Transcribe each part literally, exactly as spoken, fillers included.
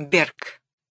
Берг.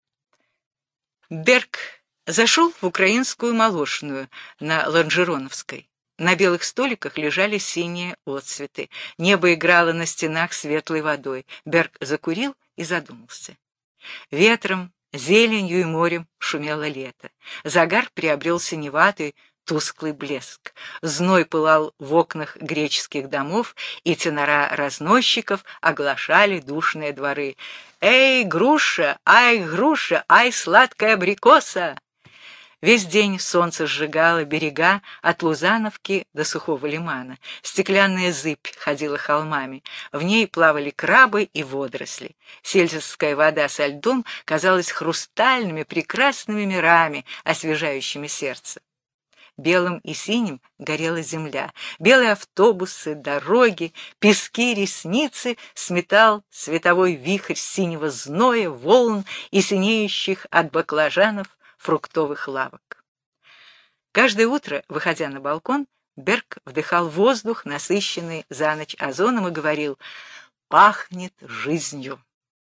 Берг зашел в украинскую молочную на Лонжероновской. На белых столиках лежали синие отцветы. Небо играло на стенах светлой водой. Берг закурил и задумался. Ветром, зеленью и морем шумело лето. Загар приобрел синеватый, тусклый блеск. Зной пылал в окнах греческих домов, и тенора разносчиков оглашали душные дворы. «Эй, груша! Ай, груша! Ай, сладкая абрикоса!» Весь день солнце сжигало берега от Лузановки до Сухого лимана. Стеклянная зыбь ходила холмами. В ней плавали крабы и водоросли. Сельская вода со льдом казалась хрустальными, прекрасными мирами, освежающими сердце. Белым и синим горела земля. Белые автобусы, дороги, пески, ресницы сметал световой вихрь синего зноя, волн и синеющих от баклажанов фруктовых лавок. Каждое утро, выходя на балкон, Берг вдыхал воздух, насыщенный за ночь озоном, и говорил: «Пахнет жизнью».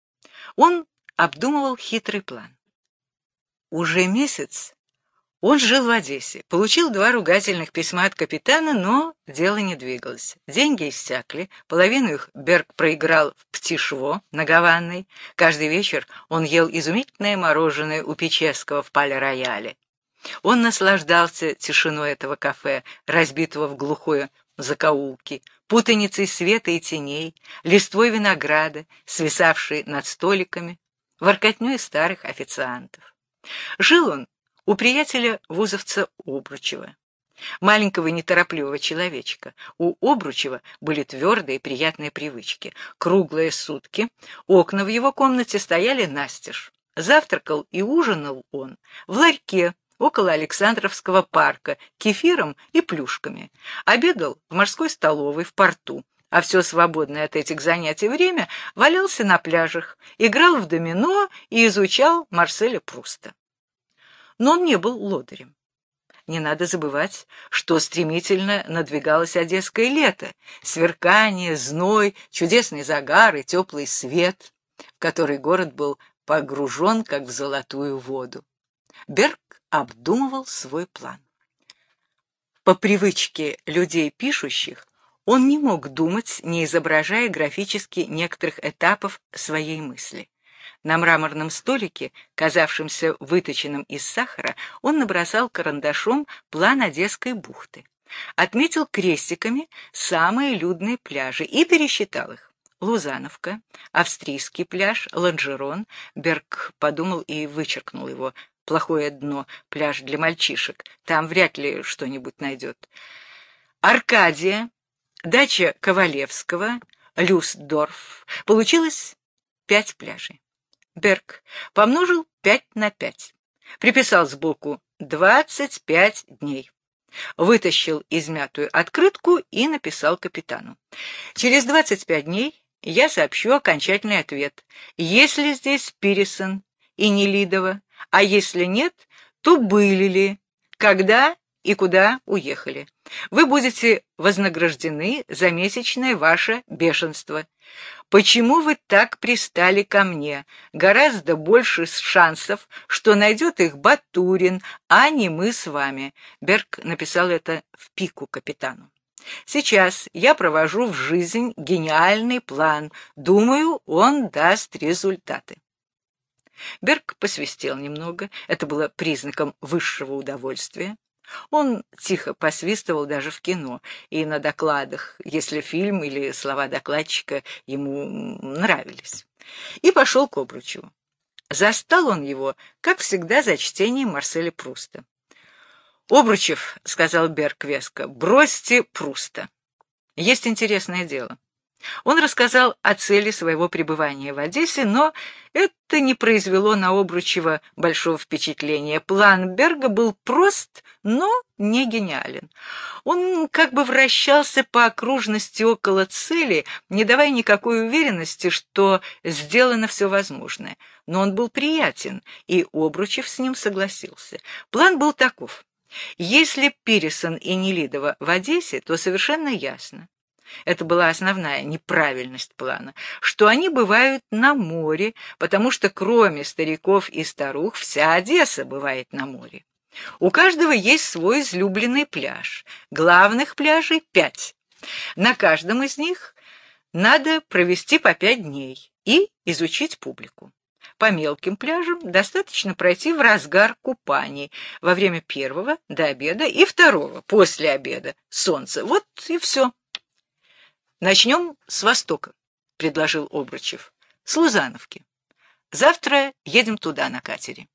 Он обдумывал хитрый план. Уже месяц он жил в Одессе, получил два ругательных письма от капитана, но дело не двигалось. Деньги иссякли, половину их Берг проиграл в Птишво на Гаванной. Каждый вечер он ел изумительное мороженое у Печеского в Пале-Рояле. Он наслаждался тишиной этого кафе, разбитого в глухое закоулке, путаницей света и теней, листвой винограда, свисавшей над столиками, воркотнёй старых официантов. Жил он у приятеля-вузовца Обручева, маленького неторопливого человечка. У Обручева были твердые и приятные привычки. Круглые сутки окна в его комнате стояли настежь. Завтракал и ужинал он в ларьке около Александровского парка кефиром и плюшками. Обедал в морской столовой в порту, а все свободное от этих занятий время валялся на пляжах, играл в домино и изучал Марселя Пруста. Но он не был лодырем. Не надо забывать, что стремительно надвигалось одесское лето, сверкание, зной, чудесный загар и теплый свет, в который город был погружен, как в золотую воду. Берг обдумывал свой план. По привычке людей пишущих, он не мог думать, не изображая графически некоторых этапов своей мысли. На мраморном столике, казавшемся выточенным из сахара, он набросал карандашом план Одесской бухты. Отметил крестиками самые людные пляжи и пересчитал их. Лузановка, австрийский пляж, Лонжерон. Берг подумал и вычеркнул его. Плохое дно, пляж для мальчишек. Там вряд ли что-нибудь найдет. Аркадия, дача Ковалевского, Люстдорф. Получилось пять пляжей. Берг помножил пять на пять. Приписал сбоку двадцать пять дней. Вытащил измятую открытку и написал капитану: «Через двадцать пять дней я сообщу окончательный ответ. Если здесь Пирисон и Нелидово, а если нет, то были ли, когда и куда уехали. Вы будете вознаграждены за месячное ваше бешенство. Почему вы так пристали ко мне? Гораздо больше шансов, что найдет их Батурин, а не мы с вами». Берг написал это в пику капитану. «Сейчас я провожу в жизнь гениальный план. Думаю, он даст результаты». Берг посвистел немного. Это было признаком высшего удовольствия. Он тихо посвистывал даже в кино и на докладах, если фильм или слова докладчика ему нравились. И пошел к Обручеву. Застал он его, как всегда, за чтением Марселя Пруста. «Обручев, — сказал Берг веско, — бросьте Пруста. Есть интересное дело». Он рассказал о цели своего пребывания в Одессе, но это не произвело на Обручева большого впечатления. План Берга был прост, но не гениален. Он как бы вращался по окружности около цели, не давая никакой уверенности, что сделано все возможное. Но он был приятен, и Обручев с ним согласился. План был таков. Если Пирисон и Нелидово в Одессе, то совершенно ясно, это была основная неправильность плана, что они бывают на море, потому что кроме стариков и старух вся Одесса бывает на море. У каждого есть свой излюбленный пляж. Главных пляжей пять. На каждом из них надо провести по пять дней и изучить публику. По мелким пляжам достаточно пройти в разгар купаний, во время первого до обеда и второго после обеда солнца. Вот и все. Начнем с востока, предложил Обручев. С Лузановки. Завтра едем туда на катере.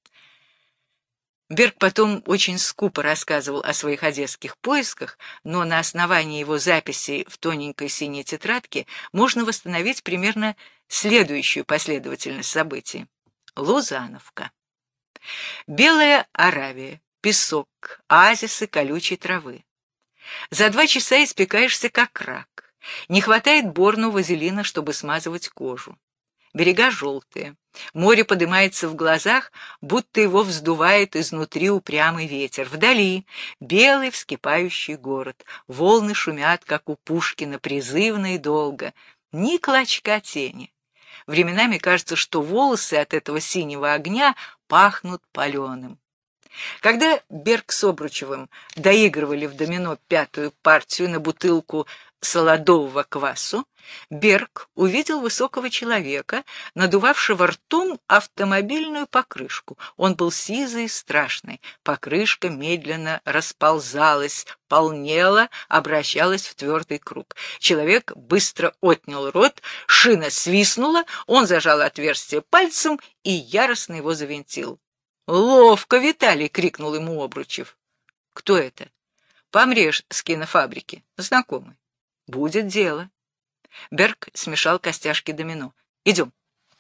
Берг потом очень скупо рассказывал о своих одесских поисках, но на основании его записей в тоненькой синей тетрадке можно восстановить примерно следующую последовательность событий. Лузановка. Белая Аравия, песок, оазисы колючей травы. За два часа испекаешься как рак. Не хватает борного вазелина, чтобы смазывать кожу. Берега желтые. Море поднимается в глазах, будто его вздувает изнутри упрямый ветер. Вдали белый вскипающий город. Волны шумят, как у Пушкина, призывно и долго. Ни клочка тени. Временами кажется, что волосы от этого синего огня пахнут паленым. Когда Берг с Обручевым доигрывали в домино пятую партию на бутылку солодового квасу, Берг увидел высокого человека, надувавшего ртом автомобильную покрышку. Он был сизый и страшный. Покрышка медленно расползалась, полнела, обращалась в твердый круг. Человек быстро отнял рот, шина свистнула, он зажал отверстие пальцем и яростно его завинтил. «Ловко, Виталий!» — крикнул ему Обручев. «Кто это?» «Помреж с кинофабрики. Знакомый». «Будет дело». Берг смешал костяшки домино. «Идем».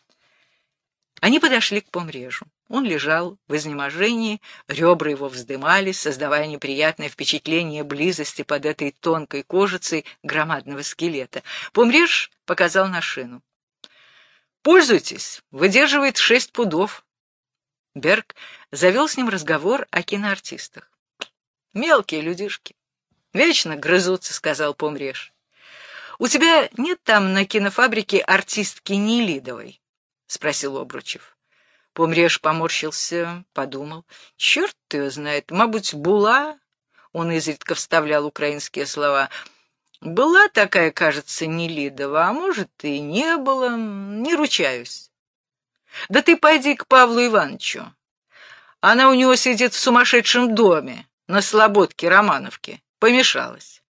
Они подошли к Помрежу. Он лежал в изнеможении, ребра его вздымались, создавая неприятное впечатление близости под этой тонкой кожицей громадного скелета. Помреж показал на шину. «Пользуйтесь, выдерживает шесть пудов». Берг завел с ним разговор о киноартистах. «Мелкие людишки. Вечно грызутся», — сказал Помреж. «У тебя нет там на кинофабрике артистки Нелидовой?» — спросил Обручев. Помреж поморщился, подумал. «Черт ее знает, мабуть, була?» Он изредка вставлял украинские слова. «Была такая, кажется, Нелидова, а может, и не было, не ручаюсь». «Да ты пойди к Павлу Ивановичу. Она у него сидит в сумасшедшем доме на Слободке Романовке. Помешалась».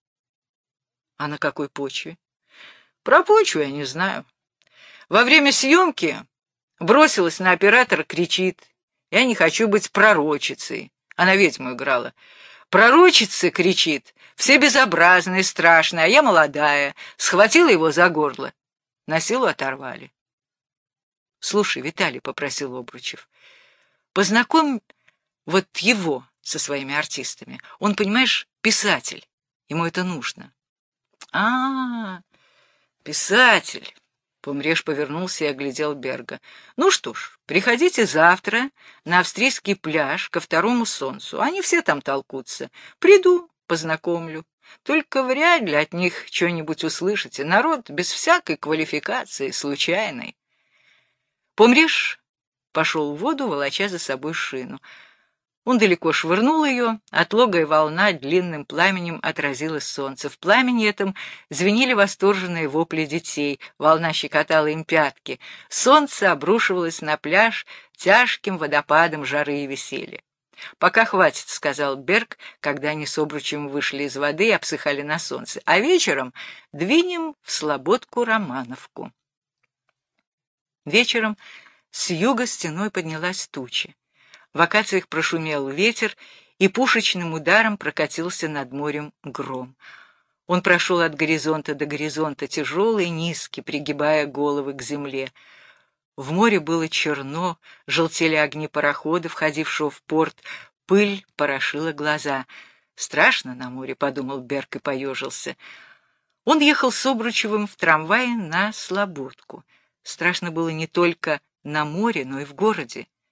«А на какой почве?» «Про почву я не знаю. Во время съемки бросилась на оператора, кричит: я не хочу быть пророчицей». Она ведьму играла. «Пророчица!» — кричит. «Все безобразные, страшные, а я молодая». Схватила его за горло. На силу оторвали. «Слушай, Виталий, — попросил Обручев, — познакомь вот его со своими артистами. Он, понимаешь, писатель. Ему это нужно». «А, писатель!» Помреж повернулся и оглядел Берга. «Ну что ж, приходите завтра на австрийский пляж ко второму солнцу. Они все там толкутся. Приду, познакомлю. Только вряд ли от них что-нибудь услышите. Народ без всякой квалификации, случайный». Помреж пошел в воду, волоча за собой шину. Он далеко швырнул ее, отлогая волна длинным пламенем отразилось солнце. В пламени этом звенели восторженные вопли детей, волна щекотала им пятки. Солнце обрушивалось на пляж тяжким водопадом жары и веселья. «Пока хватит», — сказал Берг, когда они с Обручевым вышли из воды и обсыхали на солнце. «А вечером двинем в Слободку Романовку». Вечером с юга стеной поднялась туча. В акациях прошумел ветер, и пушечным ударом прокатился над морем гром. Он прошел от горизонта до горизонта, тяжелый и низкий, пригибая головы к земле. В море было черно, желтели огни парохода, входившего в порт, пыль порошила глаза. «Страшно на море», — подумал Берг и поежился. Он ехал с Обручевым в трамвае на Слободку. Страшно было не только на море, но и в городе.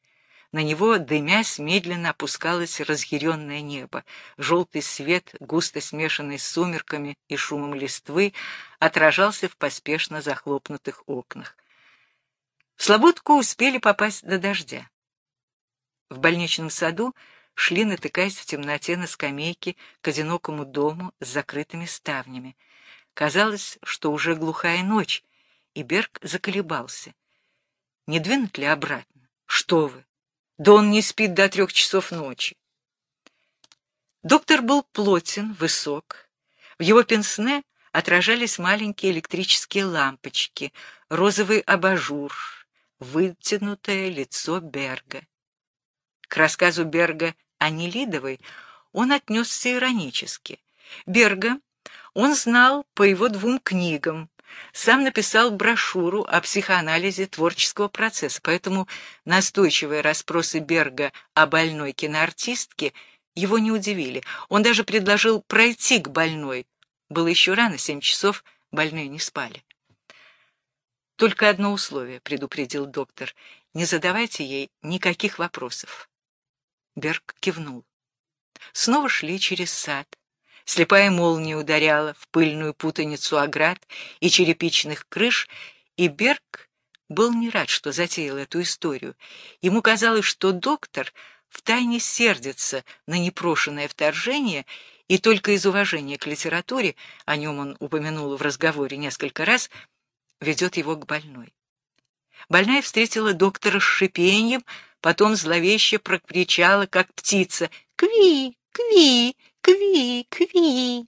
На него, дымясь, медленно опускалось разъяренное небо. Желтый свет, густо смешанный с сумерками и шумом листвы, отражался в поспешно захлопнутых окнах. В Слободку успели попасть до дождя. В больничном саду шли, натыкаясь в темноте на скамейке, к одинокому дому с закрытыми ставнями. Казалось, что уже глухая ночь, и Берг заколебался. Не двинуть ли обратно? Что вы? Да он не спит до трех часов ночи. Доктор был плотен, высок. В его пенсне отражались маленькие электрические лампочки, розовый абажур, вытянутое лицо Берга. К рассказу Берга о Нелидовой он отнесся иронически. Берга он знал по его двум книгам, сам написал брошюру о психоанализе творческого процесса, поэтому настойчивые расспросы Берга о больной киноартистке его не удивили. Он даже предложил пройти к больной. Было еще рано, семь часов, больные не спали. «Только одно условие», — предупредил доктор, — «не задавайте ей никаких вопросов». Берг кивнул. Снова шли через сад. Слепая молния ударяла в пыльную путаницу оград и черепичных крыш, и Берг был не рад, что затеял эту историю. Ему казалось, что доктор втайне сердится на непрошенное вторжение, и только из уважения к литературе, о нем он упомянул в разговоре несколько раз, ведет его к больной. Больная встретила доктора с шипением, потом зловеще прокричала, как птица: «Кви! Кви! Кви! Кви!»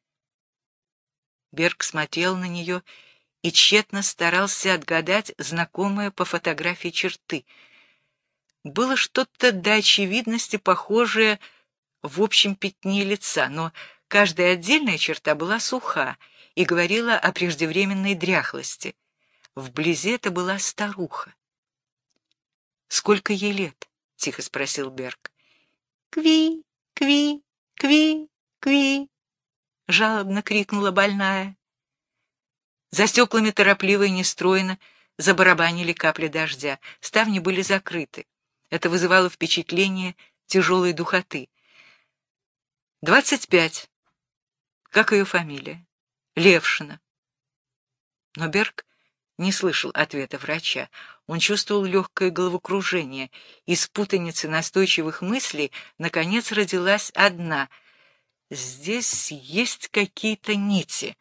Берг смотрел на нее и тщетно старался отгадать знакомые по фотографии черты. Было что-то до очевидности похожее в общем пятне лица, но каждая отдельная черта была суха и говорила о преждевременной дряхлости. Вблизи это была старуха. «Сколько ей лет?» — тихо спросил Берг. «Кви! Кви! Кви! Кви!» — жалобно крикнула больная. За стеклами торопливо и нестройно забарабанили капли дождя. Ставни были закрыты. Это вызывало впечатление тяжелой духоты. «Двадцать пять. Как ее фамилия?» «Левшина». Но Берг не слышал ответа врача. Он чувствовал легкое головокружение. Из путаницы настойчивых мыслей наконец родилась одна. Здесь есть какие-то нити.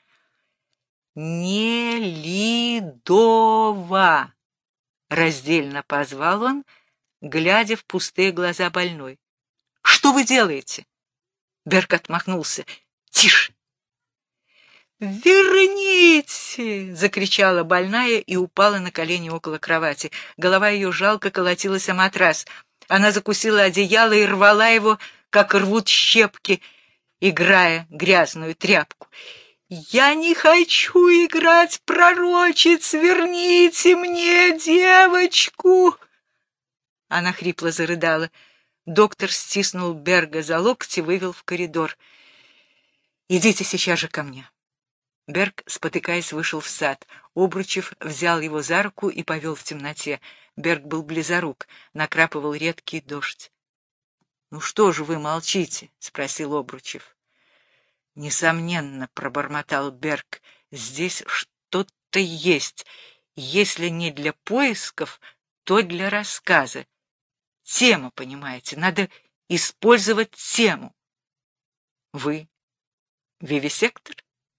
«Нелидова!» — раздельно позвал он, глядя в пустые глаза больной. «Что вы делаете?» Берг отмахнулся. «Тише!» «Верните!» — закричала больная и упала на колени около кровати. Голова ее жалко колотилась о матрас. Она закусила одеяло и рвала его, как рвут щепки, играя грязную тряпку. «Я не хочу играть пророчиц! Верните мне девочку!» Она хрипло зарыдала. Доктор стиснул Берга за локти и вывел в коридор. «Идите сейчас же ко мне». Берг, спотыкаясь, вышел в сад. Обручев взял его за руку и повел в темноте. Берг был близорук, накрапывал редкий дождь. «Ну что же вы молчите?» — спросил Обручев. «Несомненно», — пробормотал Берг, — «здесь что-то есть. Если не для поисков, то для рассказа. Тема, понимаете, надо использовать тему». «Вы вивисектор?»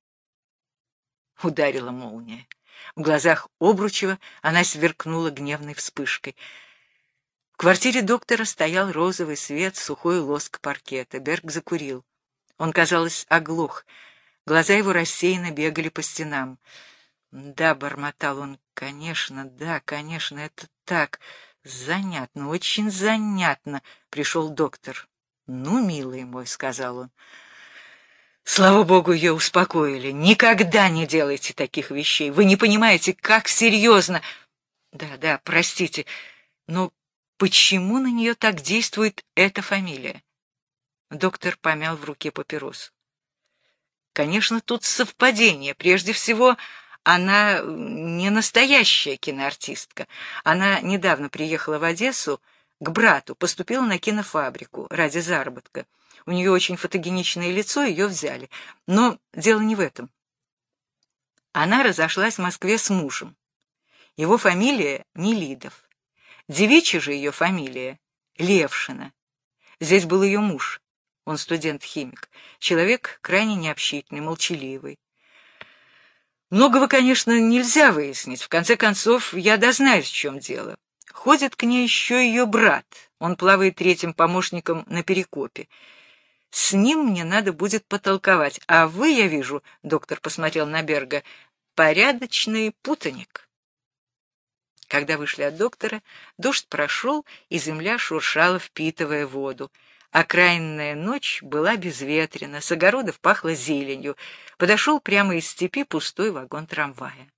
Ударила молния. В глазах Обручева она сверкнула гневной вспышкой. В квартире доктора стоял розовый свет, сухой лоск паркета. Берг закурил. Он, казалось, оглох. Глаза его рассеянно бегали по стенам. «Да», — бормотал он, — «конечно, да, конечно, это так. Занятно, очень занятно», — пришел доктор. «Ну, милый мой», — сказал он. Слава богу, ее успокоили. Никогда не делайте таких вещей. Вы не понимаете, как серьезно. Да, да, простите, но почему на нее так действует эта фамилия? Доктор помял в руке папиросу. Конечно, тут совпадение. Прежде всего, она не настоящая киноартистка. Она недавно приехала в Одессу, к брату, поступила на кинофабрику ради заработка. У нее очень фотогеничное лицо, ее взяли. Но дело не в этом. Она разошлась в Москве с мужем. Его фамилия Нелидов. Девичья же ее фамилия Левшина. Здесь был ее муж. Он студент-химик. Человек крайне необщительный, молчаливый. Многого, конечно, нельзя выяснить. В конце концов, я дознаюсь, в чем дело. Ходит к ней еще ее брат. Он плавает третьим помощником на Перекопе. С ним мне надо будет потолковать. А вы, я вижу, — доктор посмотрел на Берга, — порядочный путаник. Когда вышли от доктора, дождь прошел, и земля шуршала, впитывая воду. Окраинная ночь была безветренна, с огородов пахло зеленью. Подошел прямо из степи пустой вагон трамвая.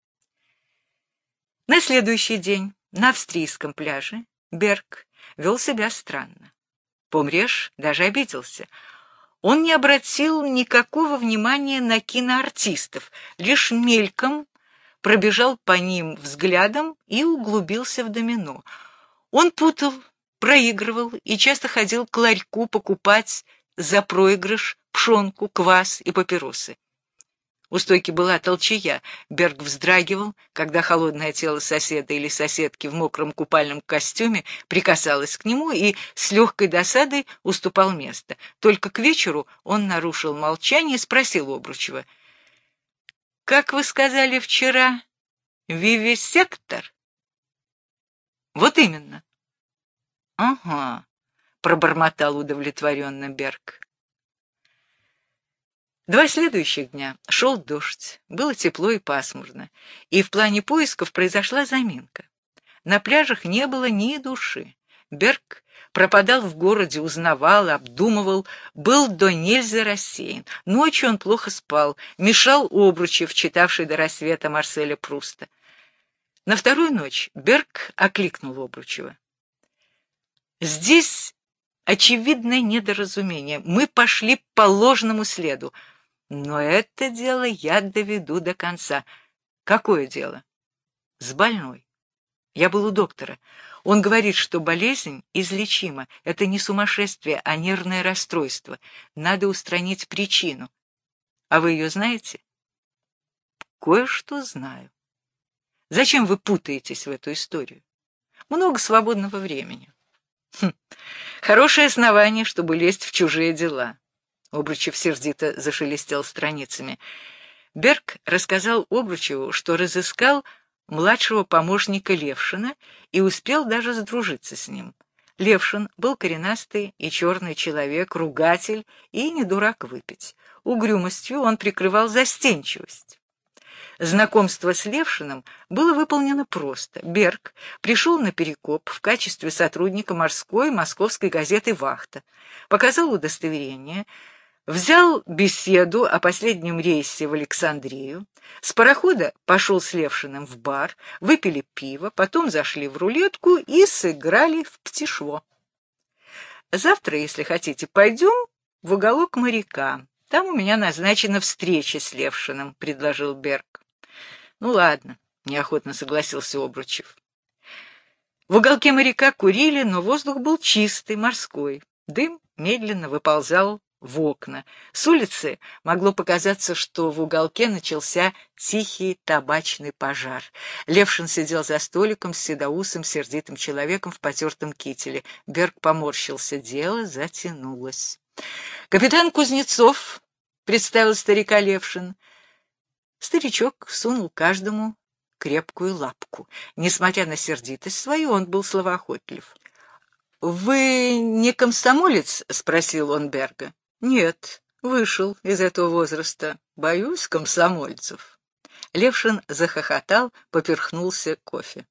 На следующий день на австрийском пляже Берг вел себя странно. Помреж даже обиделся. Он не обратил никакого внимания на киноартистов, лишь мельком пробежал по ним взглядом и углубился в домино. Он путал, проигрывал и часто ходил к ларьку покупать за проигрыш пшенку, квас и папиросы. У стойки была толчая. Берг вздрагивал, когда холодное тело соседа или соседки в мокром купальном костюме прикасалось к нему и с легкой досадой уступал место. Только к вечеру он нарушил молчание и спросил Обручева: «Как вы сказали вчера, вивисектор?» «Вот именно». «Ага», — пробормотал удовлетворенно Берг. Два следующих дня шел дождь, было тепло и пасмурно, и в плане поисков произошла заминка. На пляжах не было ни души. Берг пропадал в городе, узнавал, обдумывал, был до нельзя рассеян. Ночью он плохо спал, мешал Обручев, читавший до рассвета Марселя Пруста. На вторую ночь Берг окликнул Обручева. «Здесь очевидное недоразумение. Мы пошли по ложному следу. Но это дело я доведу до конца». «Какое дело?» «С больной. Я был у доктора. Он говорит, что болезнь излечима. Это не сумасшествие, а нервное расстройство. Надо устранить причину. А вы ее знаете?» «Кое-что знаю». «Зачем вы путаетесь в эту историю?» «Много свободного времени». «Хм, хорошее основание, чтобы лезть в чужие дела». Обручев сердито зашелестел страницами. Берг рассказал Обручеву, что разыскал младшего помощника Левшина и успел даже сдружиться с ним. Левшин был коренастый и черный человек, ругатель и не дурак выпить. Угрюмостью он прикрывал застенчивость. Знакомство с Левшиным было выполнено просто. Берг пришел на Перекоп в качестве сотрудника морской московской газеты «Вахта», показал удостоверение, взял беседу о последнем рейсе в Александрию, с парохода пошел с Левшиным в бар, выпили пиво, потом зашли в рулетку и сыграли в птишво. «Завтра, если хотите, пойдем в уголок моряка. Там у меня назначена встреча с Левшиным», — предложил Берг. «Ну ладно», — неохотно согласился Обручев. В уголке моряка курили, но воздух был чистый, морской. Дым медленно выползал в окна. С улицы могло показаться, что в уголке начался тихий табачный пожар. Левшин сидел за столиком с седоусым, сердитым человеком в потертом кителе. Берг поморщился. Дело затянулось. «Капитан Кузнецов», — представил старика Левшин. Старичок сунул каждому крепкую лапку. Несмотря на сердитость свою, он был словоохотлив. «Вы не комсомолец?» — спросил он Берга. «Нет, вышел из этого возраста. Боюсь комсомольцев». Левшин захохотал, поперхнулся кофе.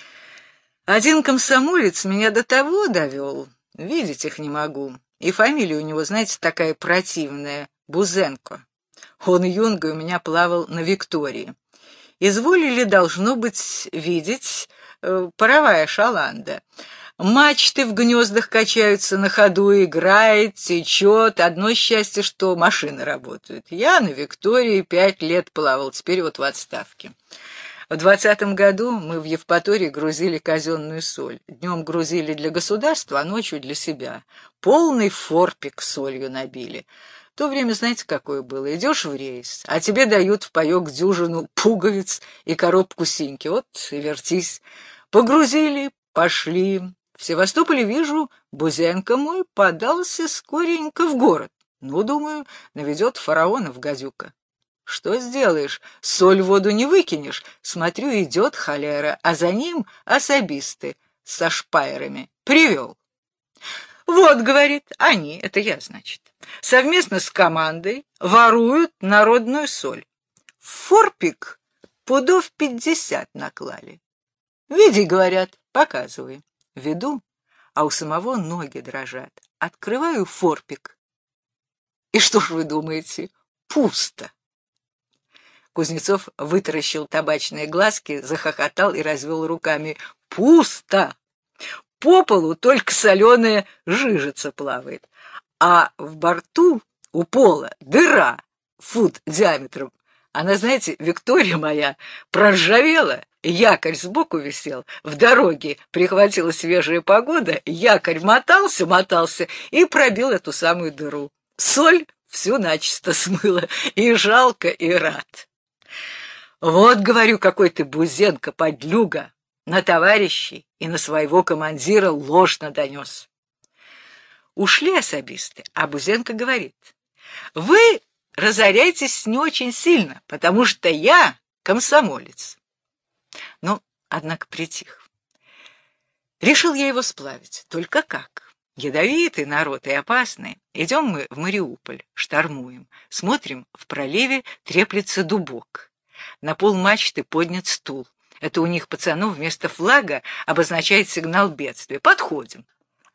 «Один комсомолец меня до того довел, видеть их не могу. И фамилия у него, знаете, такая противная — Бузенко. Он юнгой у меня плавал на Виктории. Изволили, должно быть, видеть, э, паровая шаланда. Мачты в гнездах качаются на ходу, играет, течет. Одно счастье, что машины работают. Я на Виктории пять лет плавал, теперь вот в отставке. В двадцатом году мы в Евпатории грузили казенную соль. Днем грузили для государства, а ночью для себя. Полный форпик солью набили. В то время, знаете, какое было? Идешь в рейс, а тебе дают в паёк дюжину пуговиц и коробку синьки. Вот и вертись. Погрузили, пошли. В Севастополе, вижу, Бузенко мой подался скоренько в город. Ну, думаю, наведет фараонов гадюка. Что сделаешь? Соль в воду не выкинешь. Смотрю, идет холера, а за ним особисты со шпайерами. Привел. Вот, говорит, они, это я, значит, совместно с командой воруют народную соль. В форпик пудов пятьдесят наклали. Види, говорят, показывай. Веду, а у самого ноги дрожат. Открываю форпик. И что ж вы думаете? Пусто. Кузнецов вытаращил табачные глазки, захохотал и развел руками. Пусто! По полу только соленая жижица плавает, а в борту у пола дыра фут диаметром. Она, знаете, Виктория моя, проржавела, якорь сбоку висел, в дороге прихватила свежая погода, якорь мотался, мотался и пробил эту самую дыру. Соль всю начисто смыла, и жалко, и рад. Вот, говорю, какой ты, Бузенко, подлюга, на товарищей и на своего командира ложно донес. Ушли особисты, а Бузенко говорит, вы разоряйтесь не очень сильно, потому что я комсомолец. Но, однако, притих. Решил я его сплавить, только как? Ядовитый народ и опасный. Идем мы в Мариуполь, штормуем, смотрим, в проливе треплется дубок. На полмачты поднят стул. Это у них, пацанов, вместо флага обозначает сигнал бедствия. Подходим.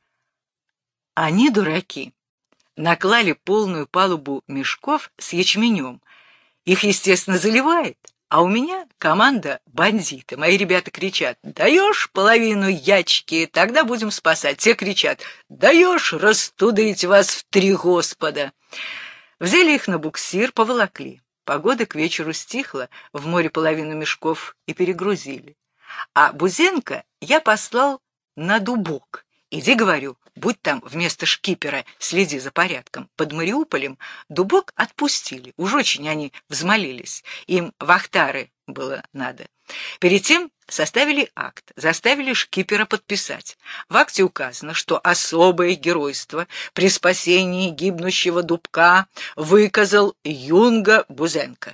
Они, дураки, наклали полную палубу мешков с ячменем. Их, естественно, заливает. А у меня команда бандиты. Мои ребята кричат: «Даешь половину ячки, тогда будем спасать». Те кричат: «Даешь растудыть вас в три Господа». Взяли их на буксир, поволокли. Погода к вечеру стихла, в море половину мешков и перегрузили. А Бузенко я послал на дубок. Иди, говорю, будь там вместо шкипера, следи за порядком. Под Мариуполем дубок отпустили, уж очень они взмолились. Им в Ахтары было надо. Перед тем составили акт, заставили шкипера подписать. В акте указано, что особое геройство при спасении гибнущего дубка выказал юнга Бузенко.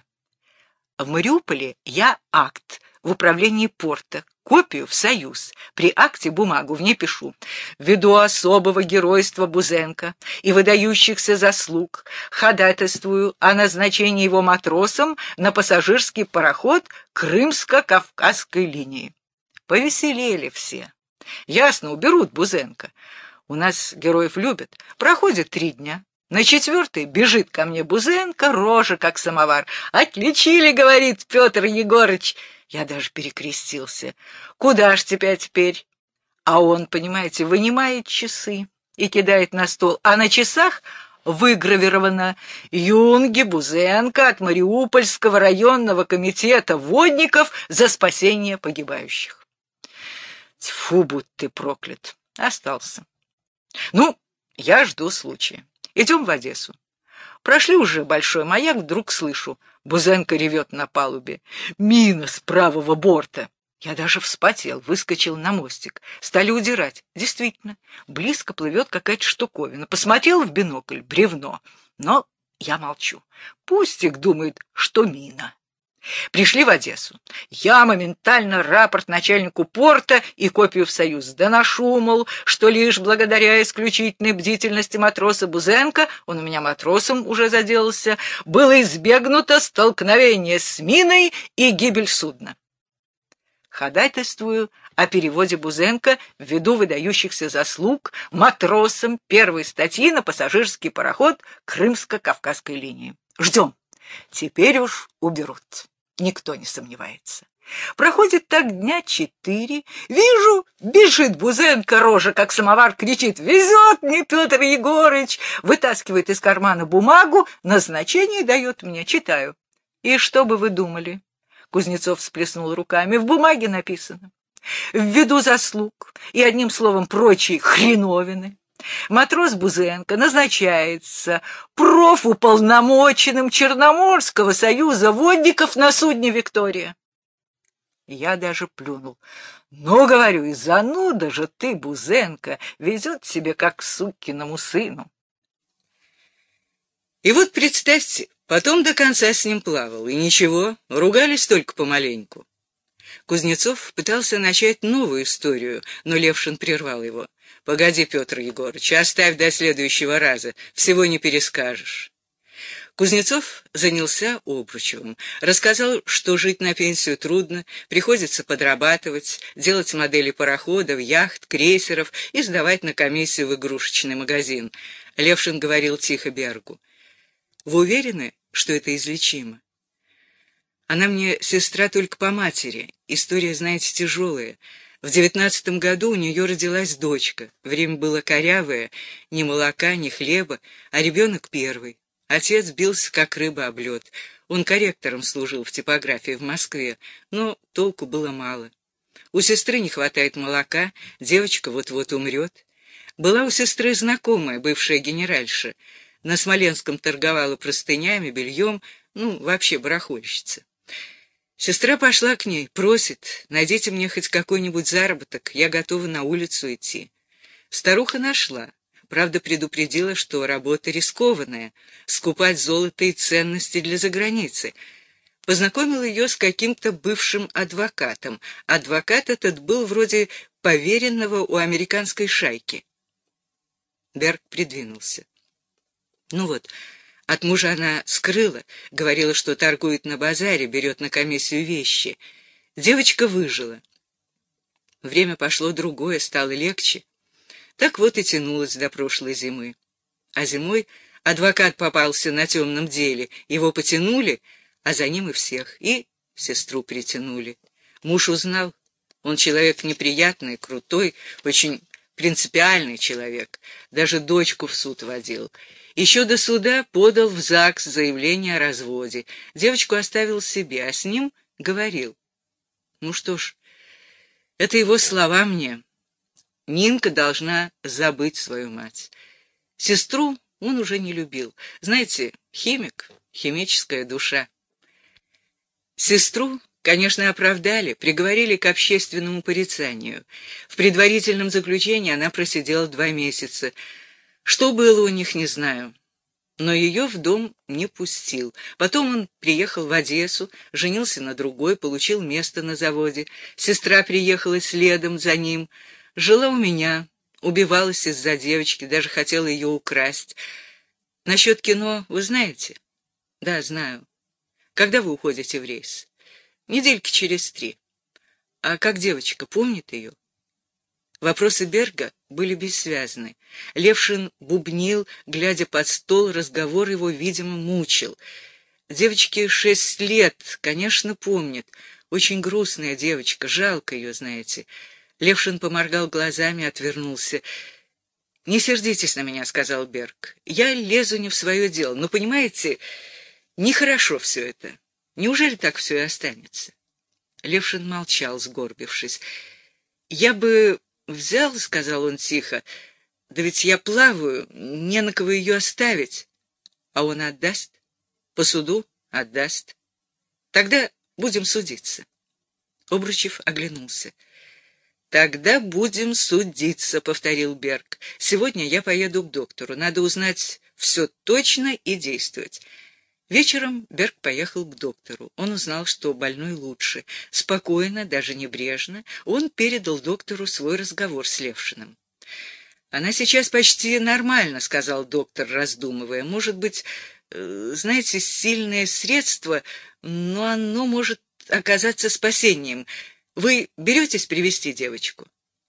В Мариуполе я акт в управлении порта, копию в Союз. При акте бумагу в ней пишу: ввиду особого геройства Бузенко и выдающихся заслуг ходатайствую о назначении его матросом на пассажирский пароход Крымско-Кавказской линии. Повеселели все. Ясно, уберут Бузенко. У нас героев любят. Проходит три дня. На четвертый бежит ко мне Бузенко, рожа как самовар. «Отличили, — говорит Петр Егорыч». Я даже перекрестился. «Куда ж тебя теперь?» А он, понимаете, вынимает часы и кидает на стол, а на часах выгравировано: «Юнги Бузенко от Мариупольского районного комитета водников за спасение погибающих». Тьфу, будь ты проклят. Остался. Ну, я жду случая. Идем в Одессу. Прошли уже большой маяк, вдруг слышу: Бузенко ревет на палубе: «Мина с правого борта!» Я даже вспотел, выскочил на мостик. Стали удирать. Действительно, близко плывет какая-то штуковина. Посмотрел в бинокль — бревно. Но я молчу. Пустик думает, что мина. Пришли в Одессу. Я моментально рапорт начальнику порта и копию в Союз доношу, мол, что лишь благодаря исключительной бдительности матроса Бузенко, он у меня матросом уже заделался, было избегнуто столкновение с миной и гибель судна. Ходатайствую о переводе Бузенко ввиду выдающихся заслуг матросом первой статьи на пассажирский пароход Крымско-Кавказской линии. Ждем. Теперь уж уберут. Никто не сомневается. Проходит так дня четыре. Вижу, бежит Бузенко, рожа как самовар, кричит: «Везет мне Петр Егорыч!» Вытаскивает из кармана бумагу, назначение дает мне. Читаю. И что бы вы думали? Кузнецов всплеснул руками. В бумаге написано. Ввиду заслуг и, одним словом, прочей хреновины, матрос Бузенко назначается профуполномоченным Черноморского союза водников на судне «Виктория». Я даже плюнул. Ну, говорю, и зануда же ты, Бузенко, везет себе как сукиному сыну. И вот представьте, потом до конца с ним плавал, и ничего, ругались только помаленьку. Кузнецов пытался начать новую историю, но Левшин прервал его. «Погоди, Петр Егорыч, оставь до следующего раза, всего не перескажешь». Кузнецов занялся Обручевым, рассказал, что жить на пенсию трудно, приходится подрабатывать, делать модели пароходов, яхт, крейсеров и сдавать на комиссию в игрушечный магазин. Левшин говорил тихо Бергу: «Вы уверены, что это излечимо? Она мне сестра только по матери. История, знаете, тяжелая. В девятнадцатом году у нее родилась дочка. Время было корявое, ни молока, ни хлеба, а ребенок первый. Отец бился, как рыба об лед. Он корректором служил в типографии в Москве, но толку было мало. У сестры не хватает молока, девочка вот-вот умрет. Была у сестры знакомая, бывшая генеральша. На Смоленском торговала простынями, бельем, ну, вообще барахольщица. Сестра пошла к ней, просит: найдите мне хоть какой-нибудь заработок, я готова на улицу идти. Старуха нашла, правда предупредила, что работа рискованная, скупать золото и ценности для заграницы. Познакомила ее с каким-то бывшим адвокатом. Адвокат этот был вроде поверенного у американской шайки. Берг придвинулся. Ну вот, от мужа она скрыла, говорила, что торгует на базаре, берет на комиссию вещи. Девочка выжила. Время пошло другое, стало легче. Так вот и тянулось до прошлой зимы. А зимой адвокат попался на темном деле, его потянули, а за ним и всех, и сестру притянули. Муж узнал, он человек неприятный, крутой, очень принципиальный человек, даже дочку в суд водил. Еще до суда подал в ЗАГС заявление о разводе. Девочку оставил себе, а с ним говорил. Ну что ж, это его слова мне. Нинка должна забыть свою мать. Сестру он уже не любил. Знаете, химик, химическая душа. Сестру, конечно, оправдали, приговорили к общественному порицанию. В предварительном заключении она просидела два месяца. Что было у них, не знаю. Но ее в дом не пустил. Потом он приехал в Одессу, женился на другой, получил место на заводе. Сестра приехала следом за ним. Жила у меня, убивалась из-за девочки, даже хотела ее украсть. Насчет кино вы знаете? Да, знаю. Когда вы уходите в рейс? Недельки через три. А как девочка, помнит ее? Вопросы Берга были бессвязны. Левшин бубнил, глядя под стол, разговор его, видимо, мучил. Девочке шесть лет, конечно, помнит. Очень грустная девочка, жалко ее, знаете. Левшин поморгал глазами, отвернулся. «Не сердитесь на меня», — сказал Берг. «Я лезу не в свое дело, но, понимаете, нехорошо все это. Неужели так все и останется?» Левшин молчал, сгорбившись. «Я бы взял, — сказал он тихо, — да ведь я плаваю, не на кого ее оставить. А он отдаст? По суду отдаст. Тогда будем судиться». Обручев оглянулся. «Тогда будем судиться», — повторил Берг. «Сегодня я поеду к доктору. Надо узнать все точно и действовать». Вечером Берг поехал к доктору. Он узнал, что больной лучше. Спокойно, даже небрежно, он передал доктору свой разговор с Левшиным. «Она сейчас почти нормально», — сказал доктор, раздумывая. «Может быть, знаете, сильное средство, но оно может оказаться спасением. Вы беретесь привести девочку?»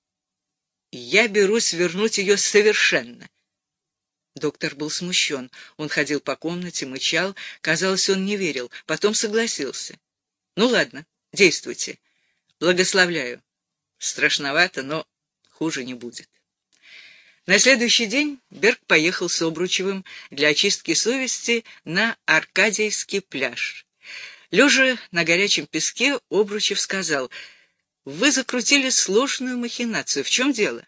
«Я берусь вернуть ее совершенно». Доктор был смущен. Он ходил по комнате, мычал. Казалось, он не верил. Потом согласился. «Ну ладно, действуйте. Благословляю. Страшновато, но хуже не будет». На следующий день Берг поехал с Обручевым для очистки совести на Аркадийский пляж. Лежа на горячем песке, Обручев сказал: «Вы закрутили сложную махинацию. В чем дело?»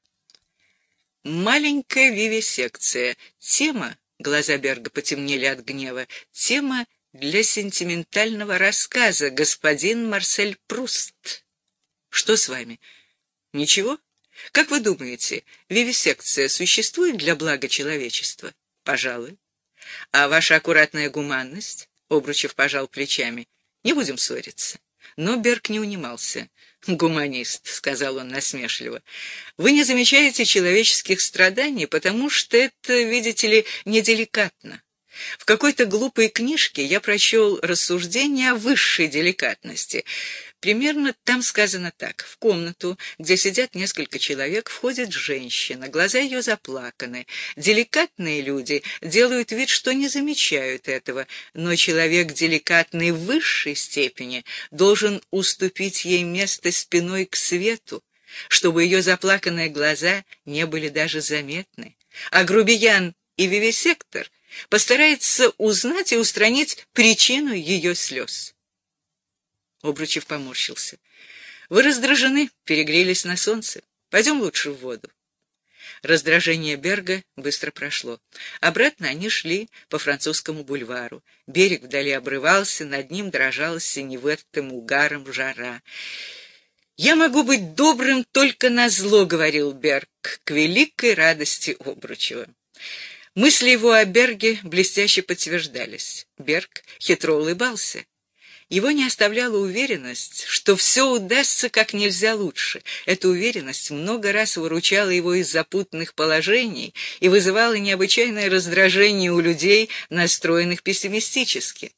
«Маленькая вивисекция. Тема...» — глаза Берга потемнели от гнева. «Тема для сентиментального рассказа, господин Марсель Пруст». «Что с вами?» «Ничего. Как вы думаете, вивисекция существует для блага человечества?» «Пожалуй». «А ваша аккуратная гуманность?» — Обручев пожал плечами. «Не будем ссориться». Но Берг не унимался. «Гуманист», — сказал он насмешливо, — «вы не замечаете человеческих страданий, потому что это, видите ли, неделикатно. В какой-то глупой книжке я прочел рассуждение о высшей деликатности. Примерно там сказано так: в комнату, где сидят несколько человек, входит женщина, глаза ее заплаканы. Деликатные люди делают вид, что не замечают этого, но человек деликатный в высшей степени должен уступить ей место спиной к свету, чтобы ее заплаканные глаза не были даже заметны. А грубиян и вивисектор постарается узнать и устранить причину ее слез». Обручев поморщился. «Вы раздражены, перегрелись на солнце. Пойдем лучше в воду». Раздражение Берга быстро прошло. Обратно они шли по французскому бульвару. Берег вдали обрывался, над ним дрожала синеватым угаром жара. «Я могу быть добрым только назло», — говорил Берг, к великой радости Обручева. Мысли его о Берге блестяще подтверждались. Берг хитро улыбался. Его не оставляла уверенность, что все удастся как нельзя лучше. Эта уверенность много раз выручала его из запутанных положений и вызывала необычайное раздражение у людей, настроенных пессимистически.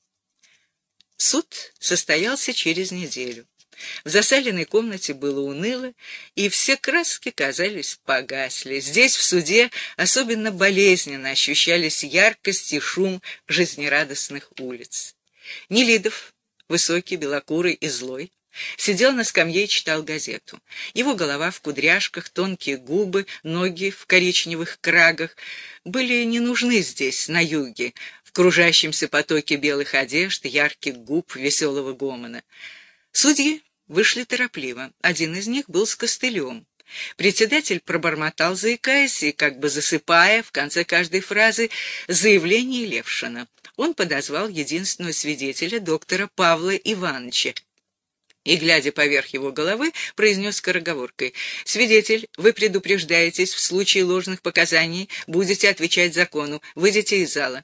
Суд состоялся через неделю. В засаленной комнате было уныло, и все краски, казались, погасли. Здесь, в суде, особенно болезненно ощущались яркость и шум жизнерадостных улиц. Нелидов, высокий, белокурый и злой, сидел на скамье и читал газету. Его голова в кудряшках, тонкие губы, ноги в коричневых крагах были не нужны здесь, на юге, в кружащемся потоке белых одежд, ярких губ, веселого гомона. Судьи вышли торопливо. Один из них был с костылем. Председатель пробормотал, заикаясь и как бы засыпая в конце каждой фразы, заявление Левшина. Он подозвал единственного свидетеля, доктора Павла Ивановича, и, глядя поверх его головы, произнес скороговоркой: «Свидетель, вы предупреждаетесь, в случае ложных показаний будете отвечать закону. Выйдите из зала».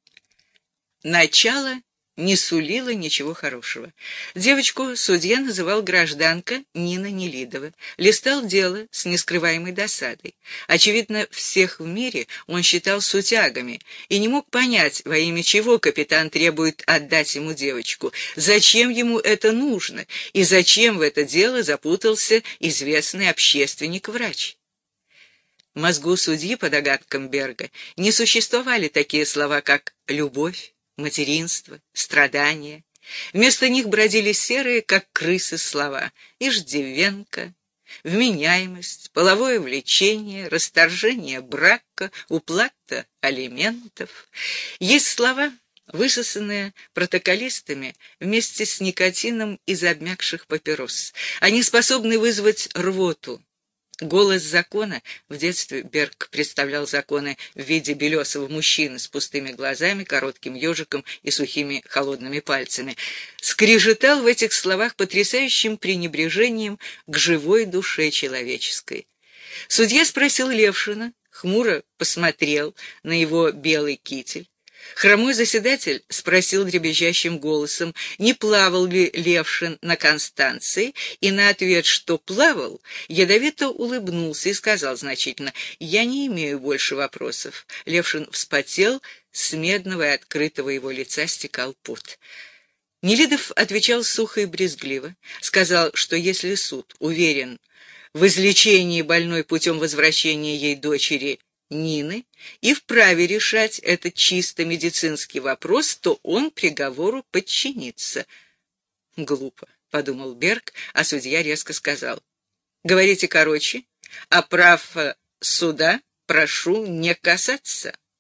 Начало не сулило ничего хорошего. Девочку судья называл гражданка Нина Нелидова. Листал дело с нескрываемой досадой. Очевидно, всех в мире он считал сутягами и не мог понять, во имя чего капитан требует отдать ему девочку, зачем ему это нужно и зачем в это дело запутался известный общественник-врач. В мозгу судьи, по догадкам Берга, не существовали такие слова, как «любовь», материнство, страдания. Вместо них бродили серые, как крысы, слова: иждивенка, вменяемость, половое влечение, расторжение брака, уплата алиментов. Есть слова, высосанные протоколистами вместе с никотином из обмякших папирос. Они способны вызвать рвоту. Голос закона, в детстве Берг представлял законы в виде белесого мужчины с пустыми глазами, коротким ежиком и сухими холодными пальцами, скрежетал в этих словах потрясающим пренебрежением к живой душе человеческой. Судья спросил Левшина, хмуро посмотрел на его белый китель. Хромой заседатель спросил дребезжащим голосом, не плавал ли Левшин на Констанции, и на ответ, что плавал, ядовито улыбнулся и сказал значительно: «Я не имею больше вопросов». Левшин вспотел, с медного и открытого его лица стекал пот. Нелидов отвечал сухо и брезгливо, сказал, что если суд уверен в излечении больной путем возвращения ей дочери Нины и вправе решать этот чисто медицинский вопрос, то он приговору подчинится. «Глупо», — подумал Берг, а судья резко сказал: «Говорите короче, а прав суда прошу не касаться».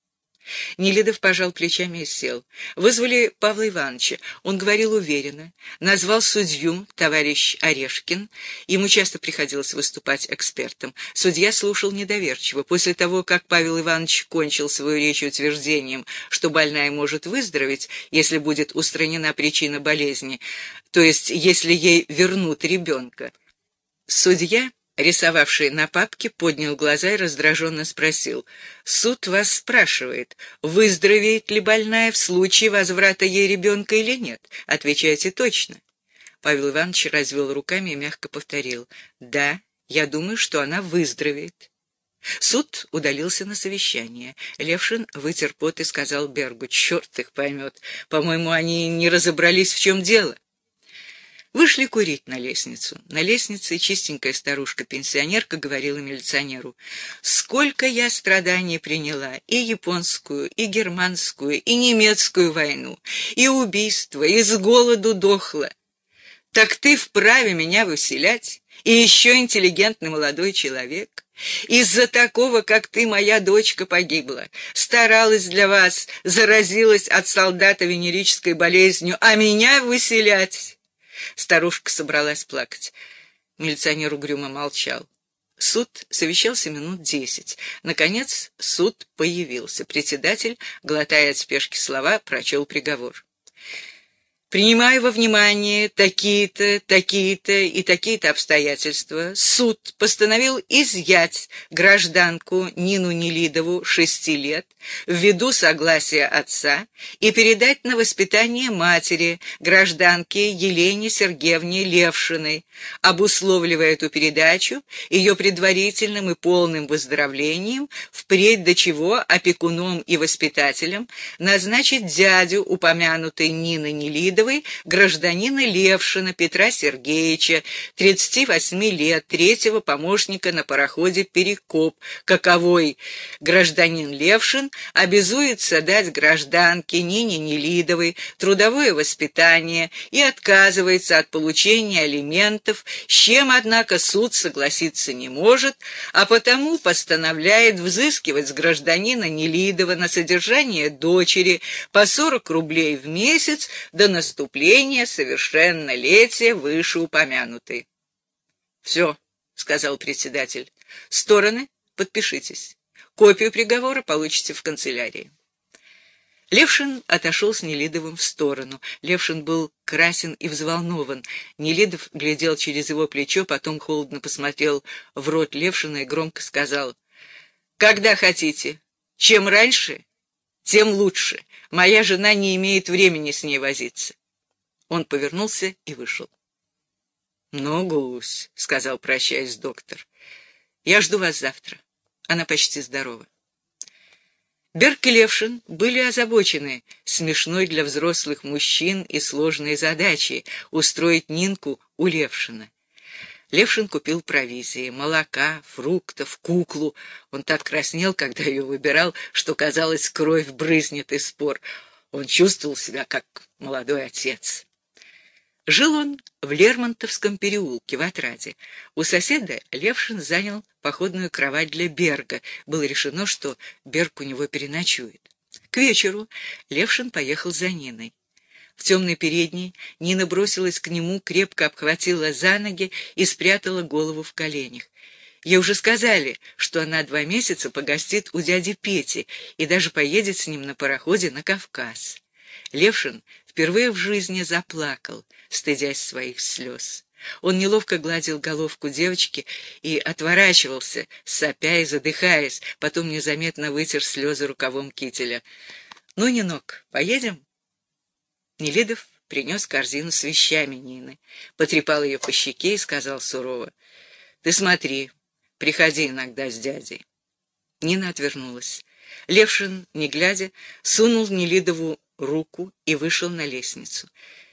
Нелидов пожал плечами и сел. Вызвали Павла Ивановича. Он говорил уверенно, назвал судью, товарищ Орешкин. Ему часто приходилось выступать экспертом. Судья слушал недоверчиво. После того, как Павел Иванович кончил свою речь утверждением, что больная может выздороветь, если будет устранена причина болезни, то есть если ей вернут ребенка, судья, рисовавший на папке, поднял глаза и раздраженно спросил: «Суд вас спрашивает, выздоровеет ли больная в случае возврата ей ребенка или нет? Отвечайте точно». Павел Иванович развел руками и мягко повторил: «Да, я думаю, что она выздоровеет». Суд удалился на совещание. Левшин вытер пот и сказал Бергу: «Черт их поймет, по-моему, они не разобрались, в чем дело». Вышли курить на лестницу. На лестнице чистенькая старушка-пенсионерка говорила милиционеру: «Сколько я страданий приняла, и японскую, и германскую, и немецкую войну, и убийство, и с голоду дохла. Так ты вправе меня выселять, и еще интеллигентный молодой человек. Из-за такого, как ты, моя дочка погибла, старалась для вас, заразилась от солдата венерической болезнью, а меня выселять». Старушка собралась плакать. Милиционер угрюмо молчал. Суд совещался минут десять. Наконец суд появился. Председатель, глотая от спешки слова, прочел приговор. «Принимая во внимание такие-то, такие-то и такие-то обстоятельства, суд постановил изъять гражданку Нину Нелидову, шести лет, ввиду согласия отца, и передать на воспитание матери, гражданке Елене Сергеевне Левшиной, обусловливая эту передачу ее предварительным и полным выздоровлением, впредь до чего опекуном и воспитателем назначить дядю упомянутой Нины Нелидовой, гражданина Левшина Петра Сергеевича, тридцати восьми лет, третьего помощника на пароходе «Перекоп», каковой гражданин Левшин обязуется дать гражданке Нине Нелидовой трудовое воспитание и отказывается от получения алиментов, с чем, однако, суд согласиться не может, а потому постановляет взыскивать с гражданина Нелидова на содержание дочери по сорок рублей в месяц до наступления совершеннолетия вышеупомянутой. «Все», — сказал председатель. «Стороны, подпишитесь. Копию приговора получите в канцелярии». Левшин отошел с Нелидовым в сторону. Левшин был красен и взволнован. Нелидов глядел через его плечо, потом холодно посмотрел в рот Левшина и громко сказал: «Когда хотите. Чем раньше, тем лучше. Моя жена не имеет времени с ней возиться». Он повернулся и вышел. «Ну, гусь», — сказал, прощаясь, доктор, — «я жду вас завтра. Она почти здорова». Берг и Левшин были озабочены смешной для взрослых мужчин и сложной задачей устроить Нинку у Левшина. Левшин купил провизии, молока, фруктов, куклу. Он так краснел, когда ее выбирал, что, казалось, кровь брызнет из пор. Он чувствовал себя как молодой отец. Жил он в Лермонтовском переулке, в отраде. У соседа Левшин занял походную кровать для Берга. Было решено, что Берг у него переночует. К вечеру Левшин поехал за Ниной. В темной передней Нина бросилась к нему, крепко обхватила за ноги и спрятала голову в коленях. Ей уже сказали, что она два месяца погостит у дяди Пети и даже поедет с ним на пароходе на Кавказ. Левшин впервые в жизни заплакал, стыдясь своих слез. Он неловко гладил головку девочки и отворачивался, сопя и задыхаясь, потом незаметно вытер слезы рукавом кителя. «Ну, Нинок, поедем?» Нелидов принес корзину с вещами Нины, потрепал ее по щеке и сказал сурово: «Ты смотри, приходи иногда с дядей». Нина отвернулась. Левшин, не глядя, сунул Нелидову руку и вышел на лестницу.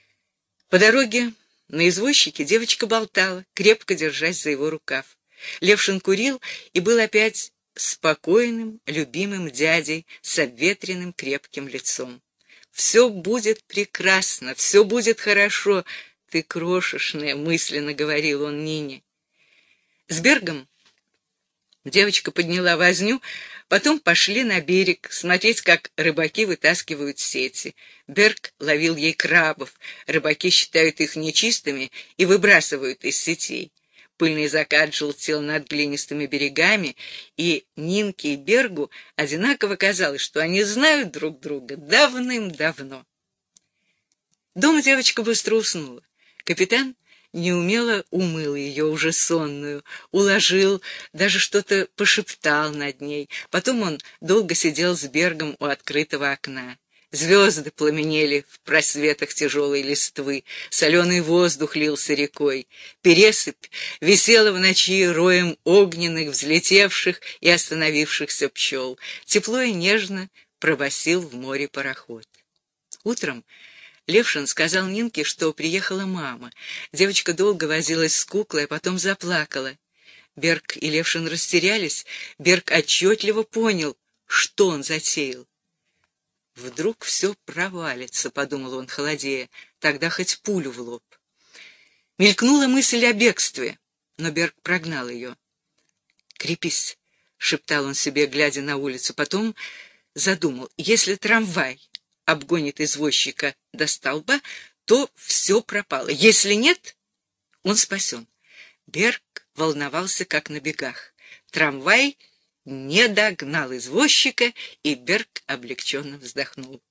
По дороге на извозчике девочка болтала, крепко держась за его рукав. Левшин курил и был опять спокойным, любимым дядей с обветренным крепким лицом. «Все будет прекрасно, все будет хорошо, ты крошечная», — мысленно говорил он Нине. С Бергом девочка подняла возню, Потом пошли на берег смотреть, как рыбаки вытаскивают сети. Берг ловил ей крабов. Рыбаки считают их нечистыми и выбрасывают из сетей. Пыльный закат желтел над глинистыми берегами, и Нинке и Бергу одинаково казалось, что они знают друг друга давным-давно. Дома девочка быстро уснула. Капитан неумело умыл ее, уже сонную, уложил, даже что-то пошептал над ней. Потом он долго сидел с Бергом у открытого окна. Звезды пламенели в просветах тяжелой листвы, соленый воздух лился рекой. Пересыпь висела в ночи роем огненных, взлетевших и остановившихся пчел. Тепло и нежно пробасил в море пароход. Утром Левшин сказал Нинке, что приехала мама. Девочка долго возилась с куклой, а потом заплакала. Берг и Левшин растерялись. Берг отчетливо понял, что он затеял. «Вдруг все провалится», — подумал он, холодея, — «тогда хоть пулю в лоб». Мелькнула мысль о бегстве, но Берг прогнал ее. «Крепись», — шептал он себе, глядя на улицу. Потом задумал, если трамвай обгонит извозчика до столба, то все пропало. Если нет, он спасен. Берг волновался, как на бегах. Трамвай не догнал извозчика, и Берг облегченно вздохнул.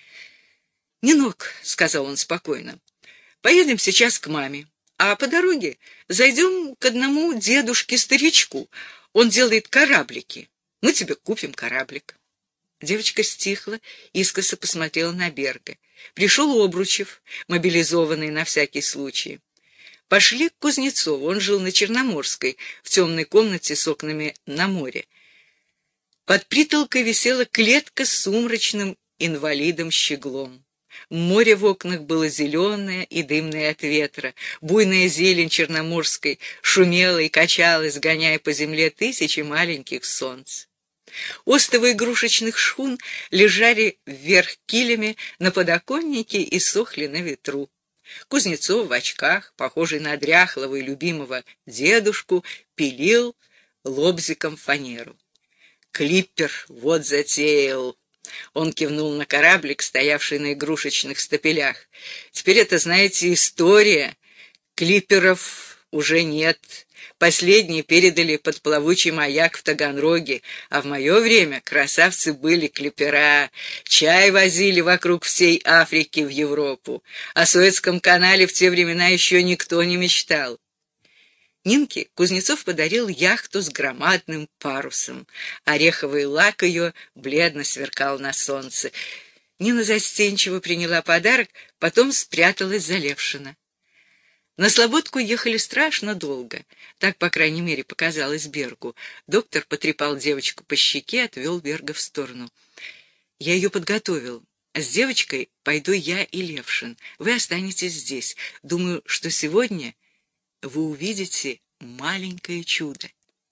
«Нинок», — сказал он спокойно, — «поедем сейчас к маме, а по дороге зайдем к одному дедушке-старичку. Он делает кораблики. Мы тебе купим кораблик». Девочка стихла, искоса посмотрела на Берга. Пришел Обручев, мобилизованный на всякий случай. Пошли к Кузнецову, он жил на Черноморской, в темной комнате с окнами на море. Под притолкой висела клетка с сумрачным инвалидом-щеглом. Море в окнах было зеленое и дымное от ветра. Буйная зелень Черноморской шумела и качалась, гоняя по земле тысячи маленьких солнц. Остовы игрушечных шхун лежали вверх килями на подоконнике и сохли на ветру. Кузнецов в очках, похожий на дряхлого и любимого дедушку, пилил лобзиком фанеру. «Клиппер вот затеял!» Он кивнул на кораблик, стоявший на игрушечных стапелях. «Теперь это, знаете, история. Клипперов уже нет. Последние передали под плавучий маяк в Таганроге, а в мое время красавцы были клиппера. Чай возили вокруг всей Африки в Европу. О Суэцком канале в те времена еще никто не мечтал». Нинке Кузнецов подарил яхту с громадным парусом. Ореховый лак ее бледно сверкал на солнце. Нина застенчиво приняла подарок, потом спряталась за Левшина. На Слободку ехали страшно долго. Так, по крайней мере, показалось Бергу. Доктор потрепал девочку по щеке, отвел Берга в сторону. «Я ее подготовил. С девочкой пойду я и Левшин. Вы останетесь здесь. Думаю, что сегодня вы увидите маленькое чудо».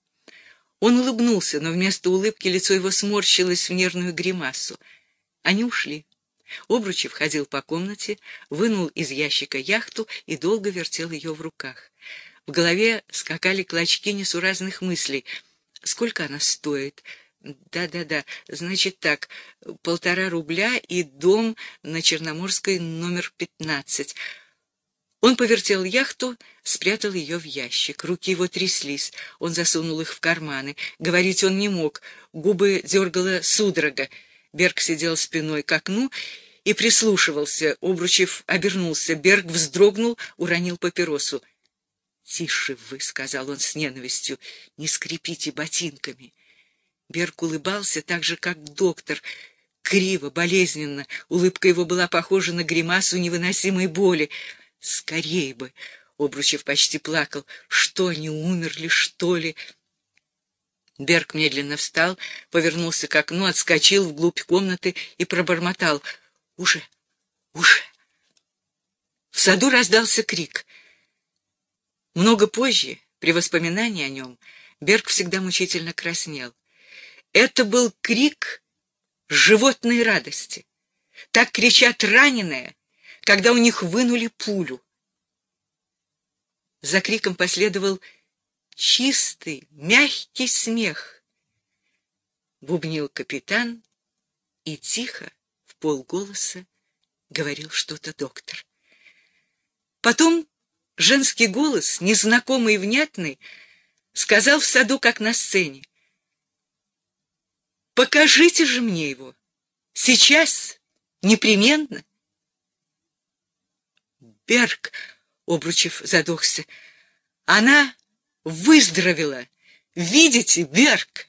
Он улыбнулся, но вместо улыбки лицо его сморщилось в нервную гримасу. Они ушли. Обручев ходил по комнате, вынул из ящика яхту и долго вертел ее в руках. В голове скакали клочки несуразных мыслей. Сколько она стоит? Да-да-да, значит так, полтора рубля и дом на Черноморской номер пятнадцать. Он повертел яхту, спрятал ее в ящик. Руки его тряслись, он засунул их в карманы. Говорить он не мог, губы дергала судорога. Берг сидел спиной к окну и прислушивался. Обручев обернулся. Берг вздрогнул, уронил папиросу. «Тише вы», — сказал он с ненавистью, — «не скрипите ботинками». Берг улыбался так же, как доктор, криво, болезненно. Улыбка его была похожа на гримасу невыносимой боли. «Скорей бы!» — Обручев почти плакал. «Что, они умерли, что ли?» Берг медленно встал, повернулся к окну, отскочил вглубь комнаты и пробормотал: «Уже, уже!» В саду раздался крик. Много позже, при воспоминании о нем, Берг всегда мучительно краснел. Это был крик животной радости. Так кричат раненые, когда у них вынули пулю. За криком последовал чистый, мягкий смех. бубнил капитан и тихо, в полголоса, говорил что-то доктор. Потом женский голос, незнакомый и внятный, сказал в саду, как на сцене: «Покажите же мне его! Сейчас! Непременно!» «Берг!» — Обручев задохся. «Она выздоровела! Видите, Берг!»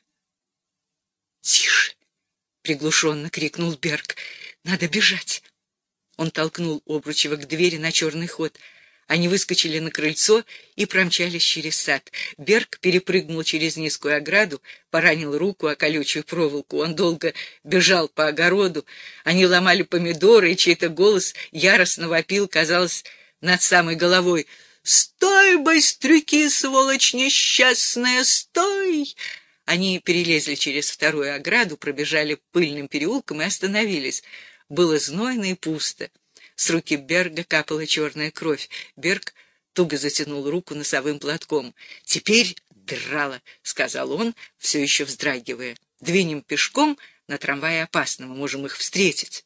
«Тише!» — приглушенно крикнул Берг. «Надо бежать!» Он толкнул Обручева к двери на черный ход. Они выскочили на крыльцо и промчались через сад. Берг перепрыгнул через низкую ограду, поранил руку о колючую проволоку. Он долго бежал по огороду. Они ломали помидоры, и чей-то голос яростно вопил, казалось, над самой головой: «Стой, быстрюки, сволочь несчастная, стой!» Они перелезли через вторую ограду, пробежали пыльным переулком и остановились. Было знойно и пусто. С руки Берга капала черная кровь. Берг туго затянул руку носовым платком. «Теперь драла», — сказал он, все еще вздрагивая. «Двинем пешком, на трамвае опасно, мы можем их встретить».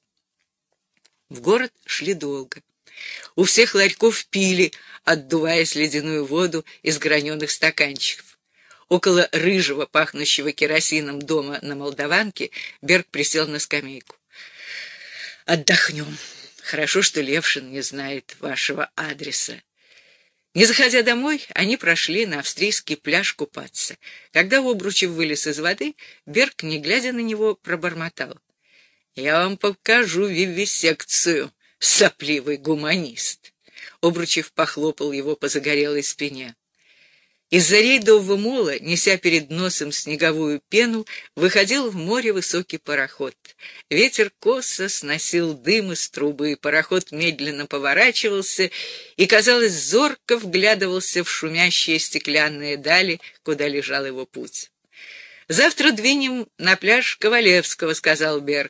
В город шли долго. У всех ларьков пили, отдуваясь ледяную воду из граненых стаканчиков. Около рыжего, пахнущего керосином дома на Молдаванке Берг присел на скамейку. «Отдохнем. Хорошо, что Левшин не знает вашего адреса». Не заходя домой, они прошли на австрийский пляж купаться. Когда Обручев вылез из воды, Берг, не глядя на него, пробормотал: «Я вам покажу вивисекцию, сопливый гуманист». Обручев похлопал его по загорелой спине. Из-за рейдового мола, неся перед носом снеговую пену, выходил в море высокий пароход. Ветер косо сносил дым из трубы, пароход медленно поворачивался и, казалось, зорко вглядывался в шумящие стеклянные дали, куда лежал его путь. «Завтра двинем на пляж Ковалевского», — сказал Берг.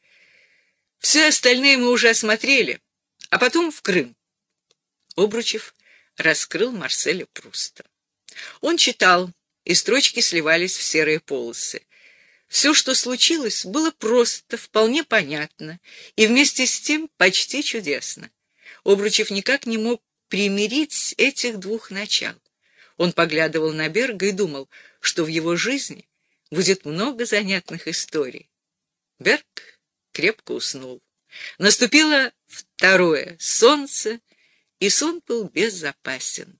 «Все остальные мы уже осмотрели, а потом в Крым». Обручев раскрыл Марселя Пруста. Он читал, и строчки сливались в серые полосы. Все, что случилось, было просто, вполне понятно и вместе с тем почти чудесно. Обручев никак не мог примирить этих двух начал. Он поглядывал на Берга и думал, что в его жизни будет много занятных историй. Берг крепко уснул. Наступило второе солнце, и сон был безопасен.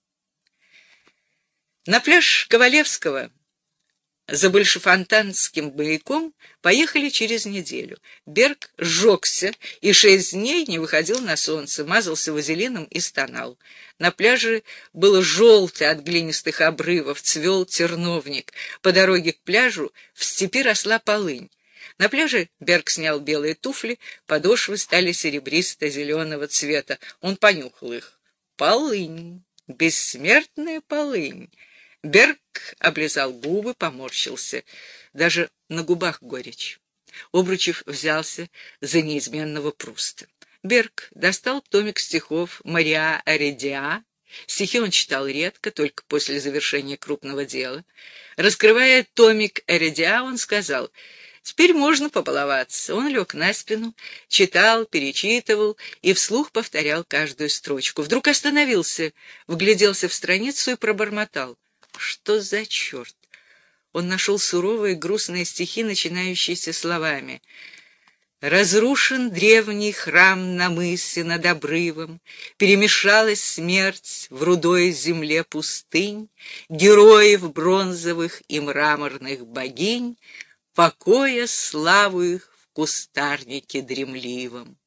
На пляж Ковалевского за большефонтанским маяком поехали через неделю. Берг сжегся и шесть дней не выходил на солнце, мазался вазелином и стонал. На пляже было желто от глинистых обрывов, цвел терновник. По дороге к пляжу в степи росла полынь. На пляже Берг снял белые туфли, подошвы стали серебристо-зеленого цвета. Он понюхал их. Полынь, бессмертная полынь. Берг облизал губы, поморщился. Даже на губах горечь. Обручев взялся за неизменного Пруста. Берг достал томик стихов Мариа Аредиа. Стихи он читал редко, только после завершения крупного дела. Раскрывая томик Аредиа, он сказал: «Теперь можно побаловаться». Он лег на спину, читал, перечитывал и вслух повторял каждую строчку. Вдруг остановился, вгляделся в страницу и пробормотал: «Что за черт?» Он нашел суровые грустные стихи, начинающиеся словами: «Разрушен древний храм на мысе над обрывом, перемешалась смерть в рудой земле пустынь, героев бронзовых и мраморных богинь, покоя славу их в кустарнике дремливом».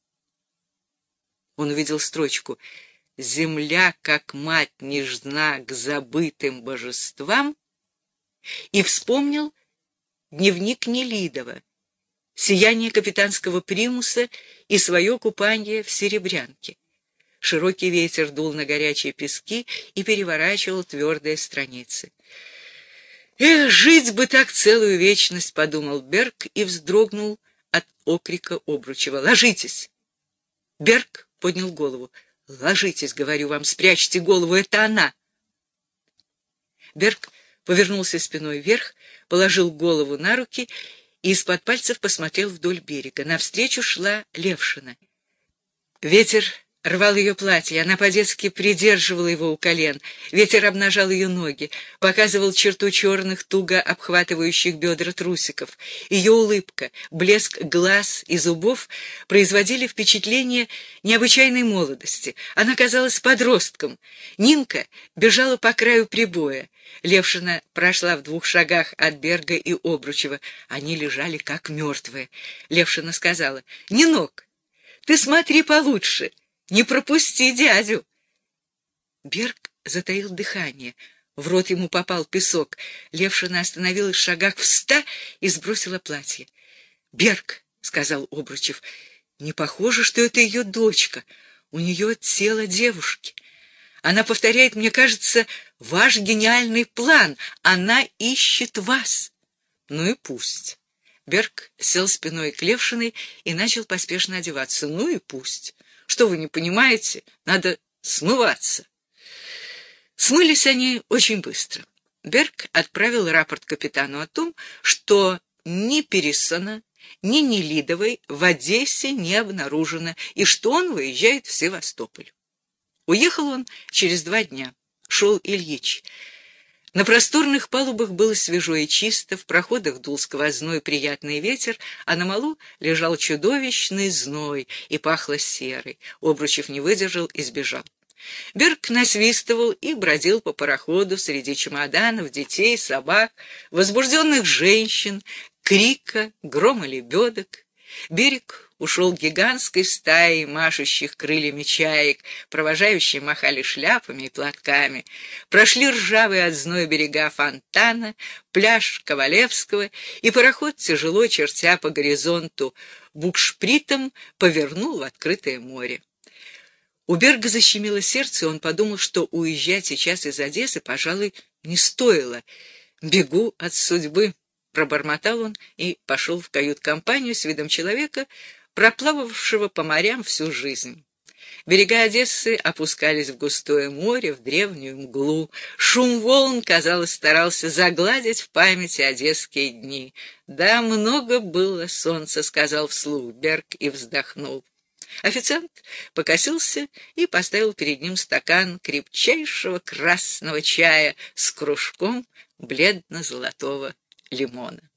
Он увидел строчку: «Земля, как мать, нежна к забытым божествам», и вспомнил дневник Нелидова, сияние капитанского примуса и свое купание в Серебрянке. Широкий ветер дул на горячие пески и переворачивал твердые страницы. «Эх, жить бы так целую вечность», — подумал Берг и вздрогнул от окрика Обручева. «Ложитесь!» Берг поднял голову. «Ложитесь, говорю вам, спрячьте голову, это она!» Берг повернулся спиной вверх, положил голову на руки и из-под пальцев посмотрел вдоль берега. Навстречу шла Левшина. Ветер рвал ее платье, она по-детски придерживала его у колен. Ветер обнажал ее ноги, показывал черту черных, туго обхватывающих бедра трусиков. Ее улыбка, блеск глаз и зубов производили впечатление необычайной молодости. Она казалась подростком. Нинка бежала по краю прибоя. Левшина прошла в двух шагах от Берга и Обручева. Они лежали как мертвые. Левшина сказала: «Нинок, ты смотри получше, не пропусти дядю». Берг затаил дыхание. В рот ему попал песок. Левшина остановилась в шагах в ста и сбросила платье. «Берг», — сказал Обручев, — «не похоже, что это ее дочка. У нее тело девушки. Она повторяет, мне кажется, ваш гениальный план. Она ищет вас». «Ну и пусть». Берг сел спиной к Левшиной и начал поспешно одеваться. «Ну и пусть. Что вы не понимаете? Надо смываться». Смылись они очень быстро. Берг отправил рапорт капитану о том, что ни Перессона, ни Нелидовой в Одессе не обнаружено, и что он выезжает в Севастополь. Уехал он через два дня. Шел Ильич. На просторных палубах было свежо и чисто, в проходах дул сквозной приятный ветер, а на малу лежал чудовищный зной и пахло серой. Обручев не выдержал и сбежал. Берг насвистывал и бродил по пароходу среди чемоданов, детей, собак, возбужденных женщин, крика, грома лебедок. Берег ушел гигантской стаей машущих крыльями чаек, провожающие махали шляпами и платками. Прошли ржавые от зноя берега Фонтана, пляж Ковалевского, и пароход, тяжело чертя по горизонту букшпритом, повернул в открытое море. У Берга защемило сердце, и он подумал, что уезжать сейчас из Одессы, пожалуй, не стоило. «Бегу от судьбы», — пробормотал он и пошел в кают-компанию с видом человека, проплававшего по морям всю жизнь. Берега Одессы опускались в густое море, в древнюю мглу. Шум волн, казалось, старался загладить в памяти одесские дни. «Да, много было солнца», — сказал вслух Берг и вздохнул. Официант покосился и поставил перед ним стакан крепчайшего красного чая с кружком бледно-золотого лимона.